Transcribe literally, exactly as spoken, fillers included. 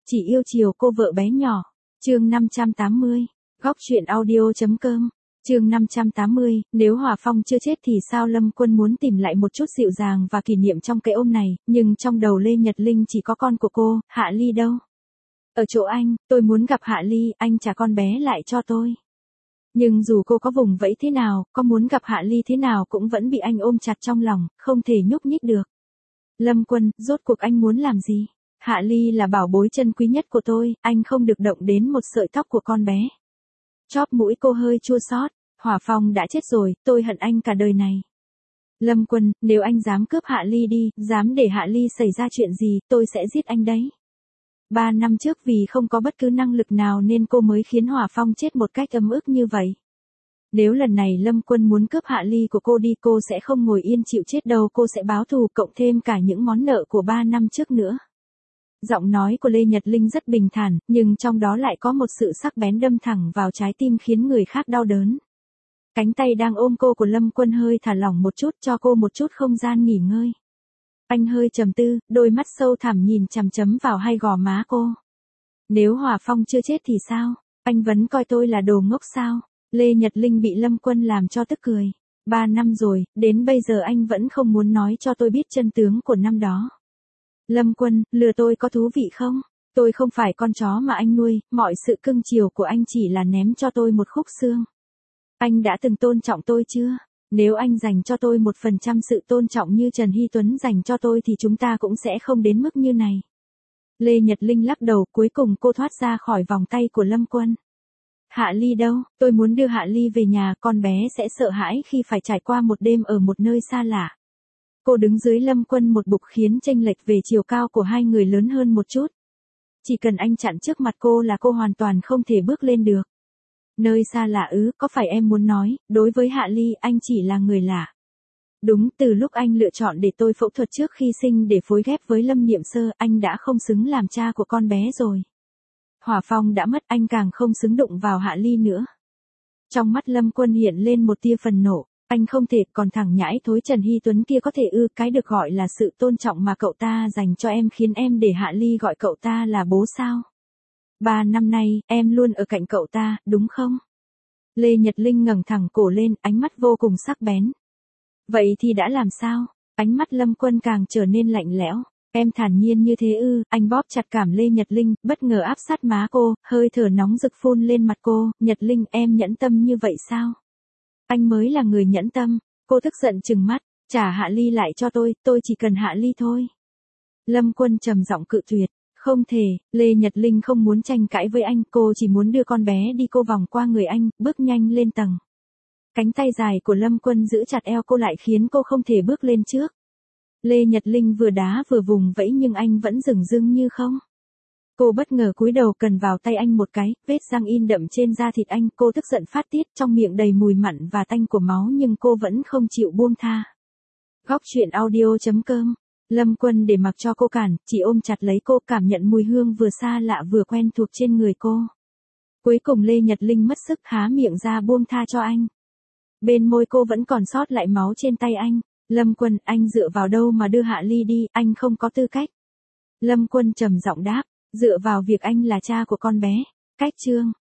chỉ yêu chiều cô vợ bé nhỏ. Chương năm trăm tám mươi. Góc truyện audio.com. Chương năm trăm tám mươi, nếu Hòa Phong chưa chết thì sao? Lâm Quân muốn tìm lại một chút dịu dàng và kỷ niệm trong cái ôm này, nhưng trong đầu Lê Nhật Linh chỉ có con của cô, Hạ Ly đâu? Ở chỗ anh, tôi muốn gặp Hạ Ly, anh trả con bé lại cho tôi. Nhưng dù cô có vùng vẫy thế nào, có muốn gặp Hạ Ly thế nào cũng vẫn bị anh ôm chặt trong lòng, không thể nhúc nhích được. Lâm Quân, rốt cuộc anh muốn làm gì? Hạ Ly là bảo bối chân quý nhất của tôi, anh không được động đến một sợi tóc của con bé. Chóp mũi cô hơi chua xót. Hòa Phong đã chết rồi, tôi hận anh cả đời này. Lâm Quân, nếu anh dám cướp Hạ Ly đi, dám để Hạ Ly xảy ra chuyện gì, tôi sẽ giết anh đấy. Ba năm trước vì không có bất cứ năng lực nào nên cô mới khiến Hòa Phong chết một cách ấm ức như vậy. Nếu lần này Lâm Quân muốn cướp Hạ Ly của cô đi, cô sẽ không ngồi yên chịu chết đâu, cô sẽ báo thù cộng thêm cả những món nợ của ba năm trước nữa. Giọng nói của Lê Nhật Linh rất bình thản, nhưng trong đó lại có một sự sắc bén đâm thẳng vào trái tim khiến người khác đau đớn. Cánh tay đang ôm cô của Lâm Quân hơi thả lỏng một chút cho cô một chút không gian nghỉ ngơi. Anh hơi trầm tư, đôi mắt sâu thẳm nhìn chằm chấm vào hai gò má cô. Nếu Hòa Phong chưa chết thì sao? Anh vẫn coi tôi là đồ ngốc sao? Lê Nhật Linh bị Lâm Quân làm cho tức cười. Ba năm rồi, đến bây giờ anh vẫn không muốn nói cho tôi biết chân tướng của năm đó. Lâm Quân, lừa tôi có thú vị không? Tôi không phải con chó mà anh nuôi, mọi sự cưng chiều của anh chỉ là ném cho tôi một khúc xương. Anh đã từng tôn trọng tôi chưa? Nếu anh dành cho tôi một phần trăm sự tôn trọng như Trần Hy Tuấn dành cho tôi thì chúng ta cũng sẽ không đến mức như này. Lê Nhật Linh lắc đầu, cuối cùng cô thoát ra khỏi vòng tay của Lâm Quân. Hạ Ly đâu? Tôi muốn đưa Hạ Ly về nhà, con bé sẽ sợ hãi khi phải trải qua một đêm ở một nơi xa lạ. Cô đứng dưới Lâm Quân một bục khiến chênh lệch về chiều cao của hai người lớn hơn một chút. Chỉ cần anh chặn trước mặt cô là cô hoàn toàn không thể bước lên được. Nơi xa lạ ư, có phải em muốn nói, đối với Hạ Ly anh chỉ là người lạ. Đúng, từ lúc anh lựa chọn để tôi phẫu thuật trước khi sinh để phối ghép với Lâm Niệm Sơ, anh đã không xứng làm cha của con bé rồi. Hòa Phong đã mất, anh càng không xứng đụng vào Hạ Ly nữa. Trong mắt Lâm Quân hiện lên một tia phần nộ, anh không thể còn thẳng nhãi thối Trần Hy Tuấn kia có thể ư, cái được gọi là sự tôn trọng mà cậu ta dành cho em khiến em để Hạ Ly gọi cậu ta là bố sao? Ba năm nay, em luôn ở cạnh cậu ta, đúng không? Lê Nhật Linh ngẩng thẳng cổ lên, ánh mắt vô cùng sắc bén. Vậy thì đã làm sao? Ánh mắt Lâm Quân càng trở nên lạnh lẽo. Em thản nhiên như thế ư? Anh bóp chặt cảm Lê Nhật Linh, bất ngờ áp sát má cô, hơi thở nóng rực phun lên mặt cô. Nhật Linh, em nhẫn tâm như vậy sao? Anh mới là người nhẫn tâm. Cô tức giận trừng mắt, trả Hạ Ly lại cho tôi, tôi chỉ cần Hạ Ly thôi. Lâm Quân trầm giọng cự tuyệt. Không thể, Lê Nhật Linh không muốn tranh cãi với anh, cô chỉ muốn đưa con bé đi. Cô vòng qua người anh, bước nhanh lên tầng. Cánh tay dài của Lâm Quân giữ chặt eo cô lại khiến cô không thể bước lên trước. Lê Nhật Linh vừa đá vừa vùng vẫy nhưng anh vẫn dửng dưng như không. Cô bất ngờ cúi đầu cần vào tay anh một cái, vết răng in đậm trên da thịt anh, cô tức giận phát tiết, trong miệng đầy mùi mặn và tanh của máu nhưng cô vẫn không chịu buông tha. Góc truyện audio.com. Lâm Quân để mặc cho cô cản, chỉ ôm chặt lấy cô, cảm nhận mùi hương vừa xa lạ vừa quen thuộc trên người cô. Cuối cùng Lê Nhật Linh mất sức há miệng ra buông tha cho anh. Bên môi cô vẫn còn sót lại máu trên tay anh. Lâm Quân, anh dựa vào đâu mà đưa Hạ Ly đi, anh không có tư cách. Lâm Quân trầm giọng đáp, dựa vào việc anh là cha của con bé. Cách chương.